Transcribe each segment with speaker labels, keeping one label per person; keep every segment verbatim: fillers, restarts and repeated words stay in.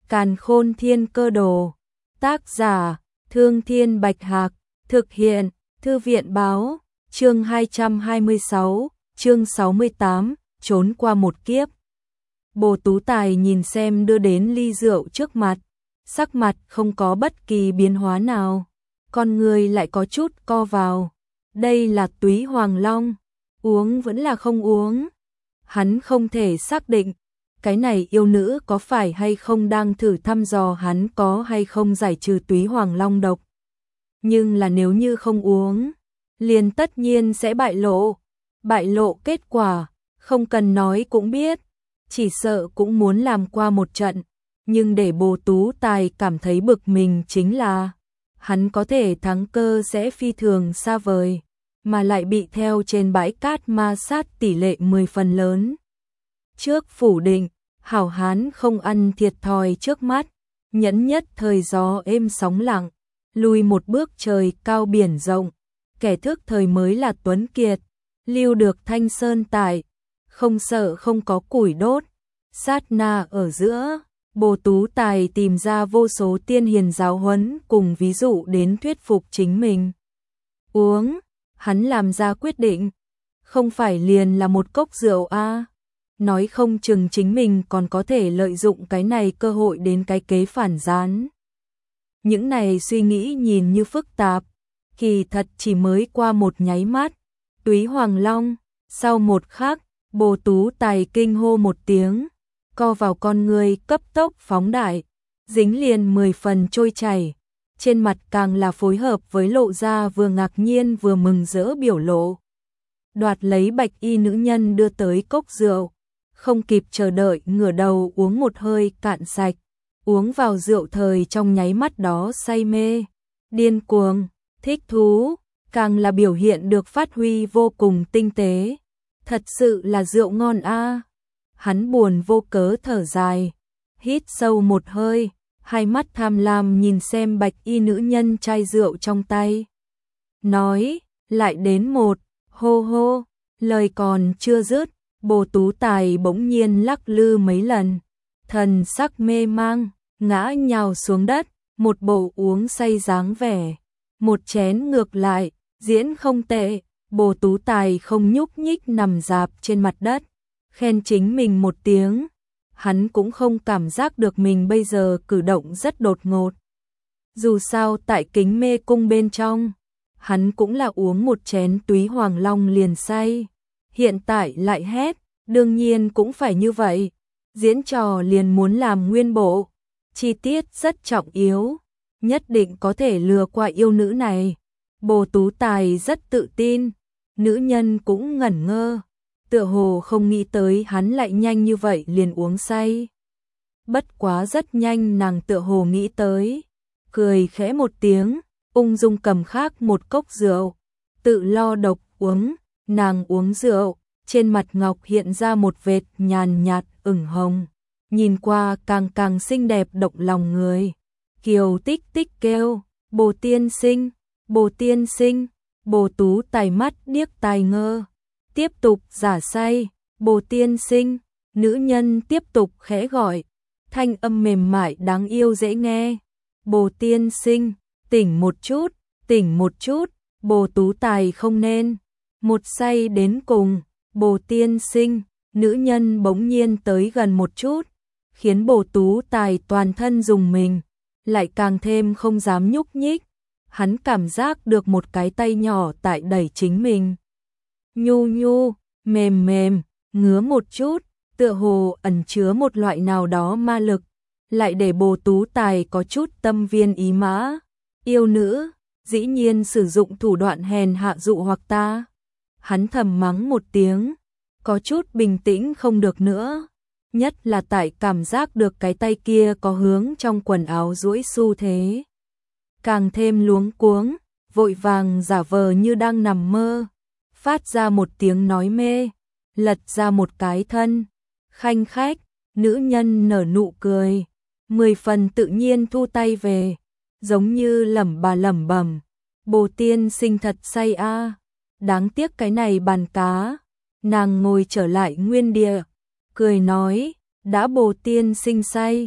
Speaker 1: Càn Khôn Thiên Cơ Đồ. Tác giả: Thương Thiên Bạch Hạc. Thực hiện: Thư viện Báo. Chương hai trăm hai mươi sáu, chương sáu mươi tám, trốn qua một kiếp. Bồ Tú Tài nhìn xem đưa đến ly rượu trước mặt, sắc mặt không có bất kỳ biến hóa nào, con người lại có chút co vào. Đây là Túy Hoàng Long, uống vẫn là không uống? Hắn không thể xác định, cái này yêu nữ có phải hay không đang thử thăm dò hắn có hay không giải trừ Túy Hoàng Long độc. Nhưng là nếu như không uống, liền tất nhiên sẽ bại lộ. Bại lộ kết quả, không cần nói cũng biết, chỉ sợ cũng muốn làm qua một trận. Nhưng để Bồ Tú Tài cảm thấy bực mình chính là, hắn có thể thắng cơ sẽ phi thường xa vời, mà lại bị theo trên bãi cát ma sát tỷ lệ mười phần lớn. Trước phủ định, hảo hán không ăn thiệt thòi trước mắt, nhẫn nhất thời gió êm sóng lặng, lùi một bước trời cao biển rộng, kẻ thức thời mới là tuấn kiệt, lưu được thanh sơn tại, không sợ không có củi đốt. Sát na ở giữa, Bồ Tú Tài tìm ra vô số tiên hiền giáo huấn cùng ví dụ đến thuyết phục chính mình. Uống, hắn làm ra quyết định, không phải liền là một cốc rượu a, à. Nói không chừng chính mình còn có thể lợi dụng cái này cơ hội đến cái kế phản gián. Những này suy nghĩ nhìn như phức tạp, kỳ thật chỉ mới qua một nháy mắt. Túy Hoàng Long, sau một khắc, Bồ Tú Tài kinh hô một tiếng, co vào con người cấp tốc phóng đại, dính liền mười phần trôi chảy, trên mặt càng là phối hợp với lộ ra vừa ngạc nhiên vừa mừng rỡ biểu lộ. Đoạt lấy bạch y nữ nhân đưa tới cốc rượu, không kịp chờ đợi ngửa đầu uống một hơi cạn sạch, uống vào rượu thời trong nháy mắt đó say mê, điên cuồng, thích thú, càng là biểu hiện được phát huy vô cùng tinh tế. Thật sự là rượu ngon a. À. Hắn buồn vô cớ thở dài, hít sâu một hơi, hai mắt tham lam nhìn xem bạch y nữ nhân chai rượu trong tay. Nói, lại đến một, hô hô, lời còn chưa dứt, Bồ Tú Tài bỗng nhiên lắc lư mấy lần, thần sắc mê mang, ngã nhào xuống đất, một bộ uống say dáng vẻ. Một chén ngược lại, diễn không tệ, Bồ Tú Tài không nhúc nhích nằm dạp trên mặt đất, khen chính mình một tiếng. Hắn cũng không cảm giác được mình bây giờ cử động rất đột ngột. Dù sao tại Kính Mê Cung bên trong, hắn cũng là uống một chén Túy Hoàng Long liền say. Hiện tại lại hét, đương nhiên cũng phải như vậy. Diễn trò liền muốn làm nguyên bộ, chi tiết rất trọng yếu, nhất định có thể lừa qua yêu nữ này. Bồ Tú Tài rất tự tin, nữ nhân cũng ngẩn ngơ, tựa hồ không nghĩ tới hắn lại nhanh như vậy liền uống say. Bất quá rất nhanh nàng tựa hồ nghĩ tới, cười khẽ một tiếng, ung dung cầm khác một cốc rượu, tự lo độc uống. Nàng uống rượu, trên mặt ngọc hiện ra một vệt nhàn nhạt ửng hồng, nhìn qua càng càng xinh đẹp động lòng người. Kiều Tích Tích kêu, Bồ tiên sinh, Bồ tiên sinh. Bồ Tú Tài mắt điếc tai ngơ, tiếp tục giả say, Bồ tiên sinh. Nữ nhân tiếp tục khẽ gọi, thanh âm mềm mại đáng yêu dễ nghe. Bồ tiên sinh, tỉnh một chút, tỉnh một chút. Bồ Tú Tài không nên một say đến cùng. Bồ tiên sinh. Nữ nhân bỗng nhiên tới gần một chút, khiến Bồ Tú Tài toàn thân rùng mình, lại càng thêm không dám nhúc nhích. Hắn cảm giác được một cái tay nhỏ tại đẩy chính mình, nhu nhu, mềm mềm, ngứa một chút, tựa hồ ẩn chứa một loại nào đó ma lực, lại để Bồ Tú Tài có chút tâm viên ý mã. Yêu nữ, dĩ nhiên sử dụng thủ đoạn hèn hạ dụ hoặc ta. Hắn thầm mắng một tiếng, có chút bình tĩnh không được nữa, nhất là tại cảm giác được cái tay kia có hướng trong quần áo duỗi xu thế. Càng thêm luống cuống, vội vàng giả vờ như đang nằm mơ, phát ra một tiếng nói mê, lật ra một cái thân, khanh khách. Nữ nhân nở nụ cười, mười phần tự nhiên thu tay về, giống như lẩm bà lẩm bẩm, Bồ tiên sinh thật say a, à. Đáng tiếc cái này bàn cá. Nàng ngồi trở lại nguyên địa, cười nói, đã Bồ tiên sinh say,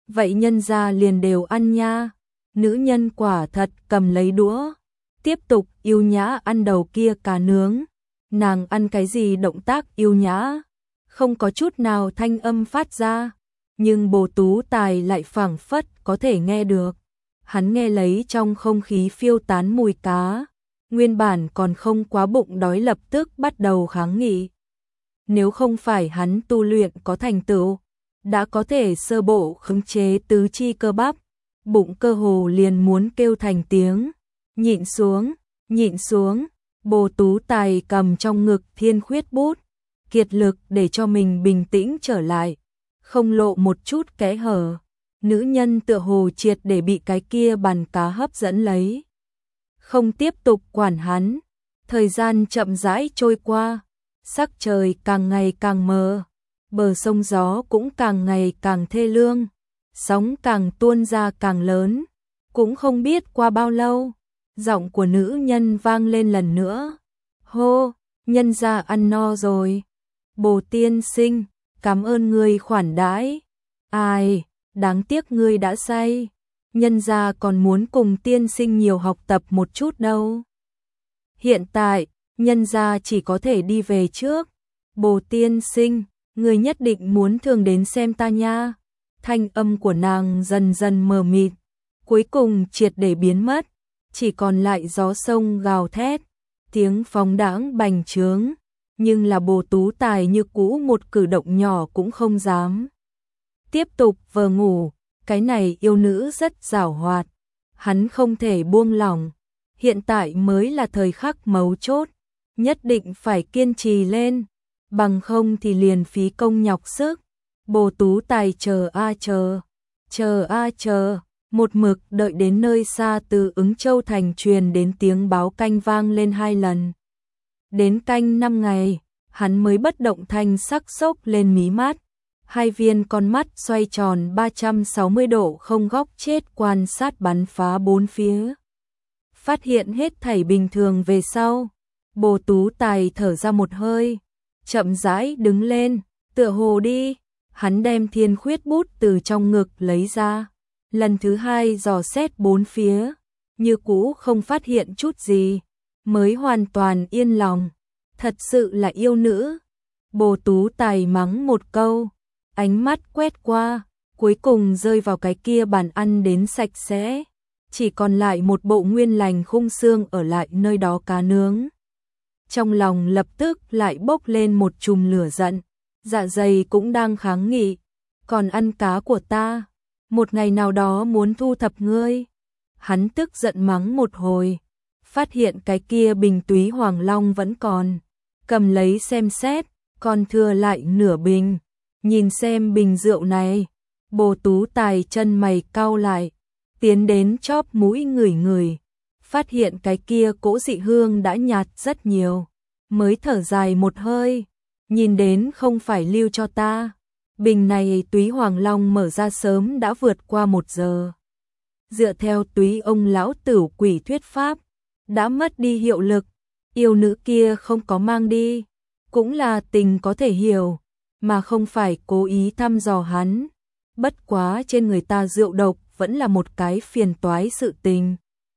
Speaker 1: vậy nhân gia liền đều ăn nha. Nữ nhân quả thật cầm lấy đũa, tiếp tục yêu nhã ăn đầu kia cá nướng. Nàng ăn cái gì động tác yêu nhã, không có chút nào thanh âm phát ra, nhưng Bồ Tú Tài lại phảng phất có thể nghe được. Hắn nghe lấy trong không khí phiêu tán mùi cá, nguyên bản còn không quá bụng đói lập tức bắt đầu kháng nghị. Nếu không phải hắn tu luyện có thành tựu, đã có thể sơ bộ khống chế tứ chi cơ bắp, bụng cơ hồ liền muốn kêu thành tiếng. Nhịn xuống, nhịn xuống, Bồ Tú Tài cầm trong ngực thiên khuyết bút, kiệt lực để cho mình bình tĩnh trở lại, không lộ một chút kẽ hở. Nữ nhân tựa hồ triệt để bị cái kia bàn cá hấp dẫn lấy, không tiếp tục quản hắn. Thời gian chậm rãi trôi qua, sắc trời càng ngày càng mờ, bờ sông gió cũng càng ngày càng thê lương, sóng càng tuôn ra càng lớn. Cũng không biết qua bao lâu, giọng của nữ nhân vang lên lần nữa. Hô, nhân gia ăn no rồi. Bồ tiên sinh, cảm ơn ngươi khoản đãi. Ai, đáng tiếc ngươi đã say. Nhân gia còn muốn cùng tiên sinh nhiều học tập một chút đâu. Hiện tại, nhân gia chỉ có thể đi về trước. Bồ tiên sinh, ngươi nhất định muốn thường đến xem ta nha. Thanh âm của nàng dần dần mờ mịt, cuối cùng triệt để biến mất, chỉ còn lại gió sông gào thét, tiếng phóng đãng bành trướng, nhưng là Bồ Tú Tài như cũ một cử động nhỏ cũng không dám. Tiếp tục vờ ngủ, cái này yêu nữ rất giảo hoạt, hắn không thể buông lỏng, hiện tại mới là thời khắc mấu chốt, nhất định phải kiên trì lên, bằng không thì liền phí công nhọc sức. Bồ Tú Tài chờ a chờ, chờ a chờ, một mực đợi đến nơi xa từ Ứng Châu thành truyền đến tiếng báo canh vang lên hai lần. Đến canh năm ngày, hắn mới bất động thanh sắc sốc lên mí mắt, hai viên con mắt xoay tròn ba trăm sáu mươi độ không góc chết quan sát bắn phá bốn phía. Phát hiện hết thảy bình thường về sau, Bồ Tú Tài thở ra một hơi, chậm rãi đứng lên, tựa hồ đi. Hắn đem thiên khuyết bút từ trong ngực lấy ra, lần thứ hai dò xét bốn phía, như cũ không phát hiện chút gì, mới hoàn toàn yên lòng. Thật sự là yêu nữ. Bồ Tú Tài mắng một câu, ánh mắt quét qua, cuối cùng rơi vào cái kia bàn ăn đến sạch sẽ, chỉ còn lại một bộ nguyên lành khung xương ở lại nơi đó cá nướng. Trong lòng lập tức lại bốc lên một chùm lửa giận. Dạ dày cũng đang kháng nghị, còn ăn cá của ta, một ngày nào đó muốn thu thập ngươi. Hắn tức giận mắng một hồi, phát hiện cái kia bình túy Hoàng Long vẫn còn, cầm lấy xem xét, còn thừa lại nửa bình. Nhìn xem bình rượu này, Bồ Tú Tài chân mày cau lại, tiến đến chóp mũi ngửi ngửi, phát hiện cái kia cỗ dị hương đã nhạt rất nhiều, mới thở dài một hơi. Nhìn đến không phải lưu cho ta, bình này túy Hoàng Long mở ra sớm đã vượt qua một giờ. Dựa theo túy ông lão tửu quỷ thuyết pháp, đã mất đi hiệu lực, yêu nữ kia không có mang đi, cũng là tình có thể hiểu, mà không phải cố ý thăm dò hắn. Bất quá trên người ta rượu độc vẫn là một cái phiền toái sự tình.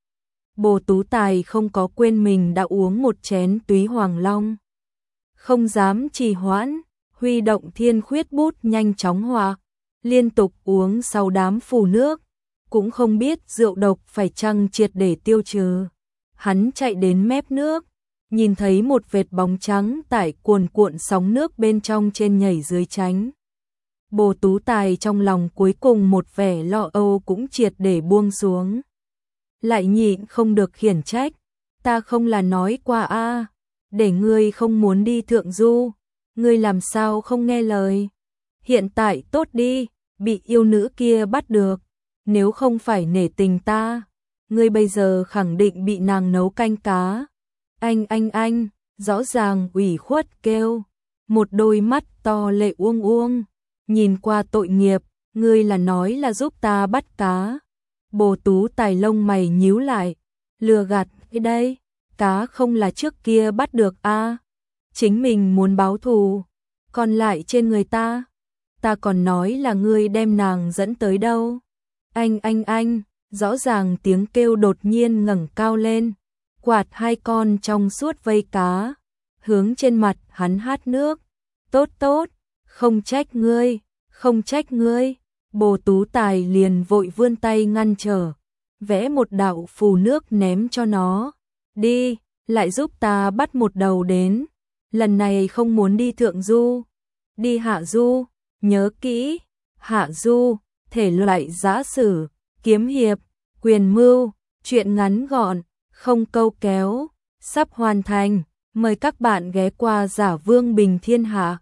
Speaker 1: Bồ Tú Tài không có quên mình đã uống một chén túy Hoàng Long. Không dám trì hoãn, huy động thiên khuyết bút nhanh chóng hòa, liên tục uống sau đám phù nước, cũng không biết rượu độc phải chăng triệt để tiêu trừ. Hắn chạy đến mép nước, nhìn thấy một vệt bóng trắng tại cuồn cuộn sóng nước bên trong trên nhảy dưới tránh. Bồ Tú Tài trong lòng cuối cùng một vẻ lo âu cũng triệt để buông xuống. Lại nhịn không được khiển trách, ta không là nói qua a, để ngươi không muốn đi thượng du, ngươi làm sao không nghe lời. Hiện tại tốt đi, bị yêu nữ kia bắt được, nếu không phải nể tình ta, ngươi bây giờ khẳng định bị nàng nấu canh cá. Anh anh anh, rõ ràng ủy khuất kêu, một đôi mắt to lệ uông uông, nhìn qua tội nghiệp, ngươi là nói là giúp ta bắt cá. Bồ Tú Tài lông mày nhíu lại, lừa gạt cái đây, cá không là trước kia bắt được a, à? Chính mình muốn báo thù, còn lại trên người ta. ta còn nói là ngươi đem nàng dẫn tới đâu. Anh anh anh, rõ ràng tiếng kêu đột nhiên ngẩng cao lên, quạt hai con trong suốt vây cá, hướng trên mặt hắn hát nước. Tốt tốt, không trách ngươi, không trách ngươi. Bồ Tú Tài liền vội vươn tay ngăn trở, vẽ một đạo phù nước ném cho nó. Đi, lại giúp ta bắt một đầu đến. Lần này không muốn đi thượng du, đi hạ du, nhớ kỹ, hạ du, thể loại giã sử, kiếm hiệp, quyền mưu, truyện ngắn gọn, không câu kéo, sắp hoàn thành. Mời các bạn ghé qua Giả Vương Bình Thiên Hạ.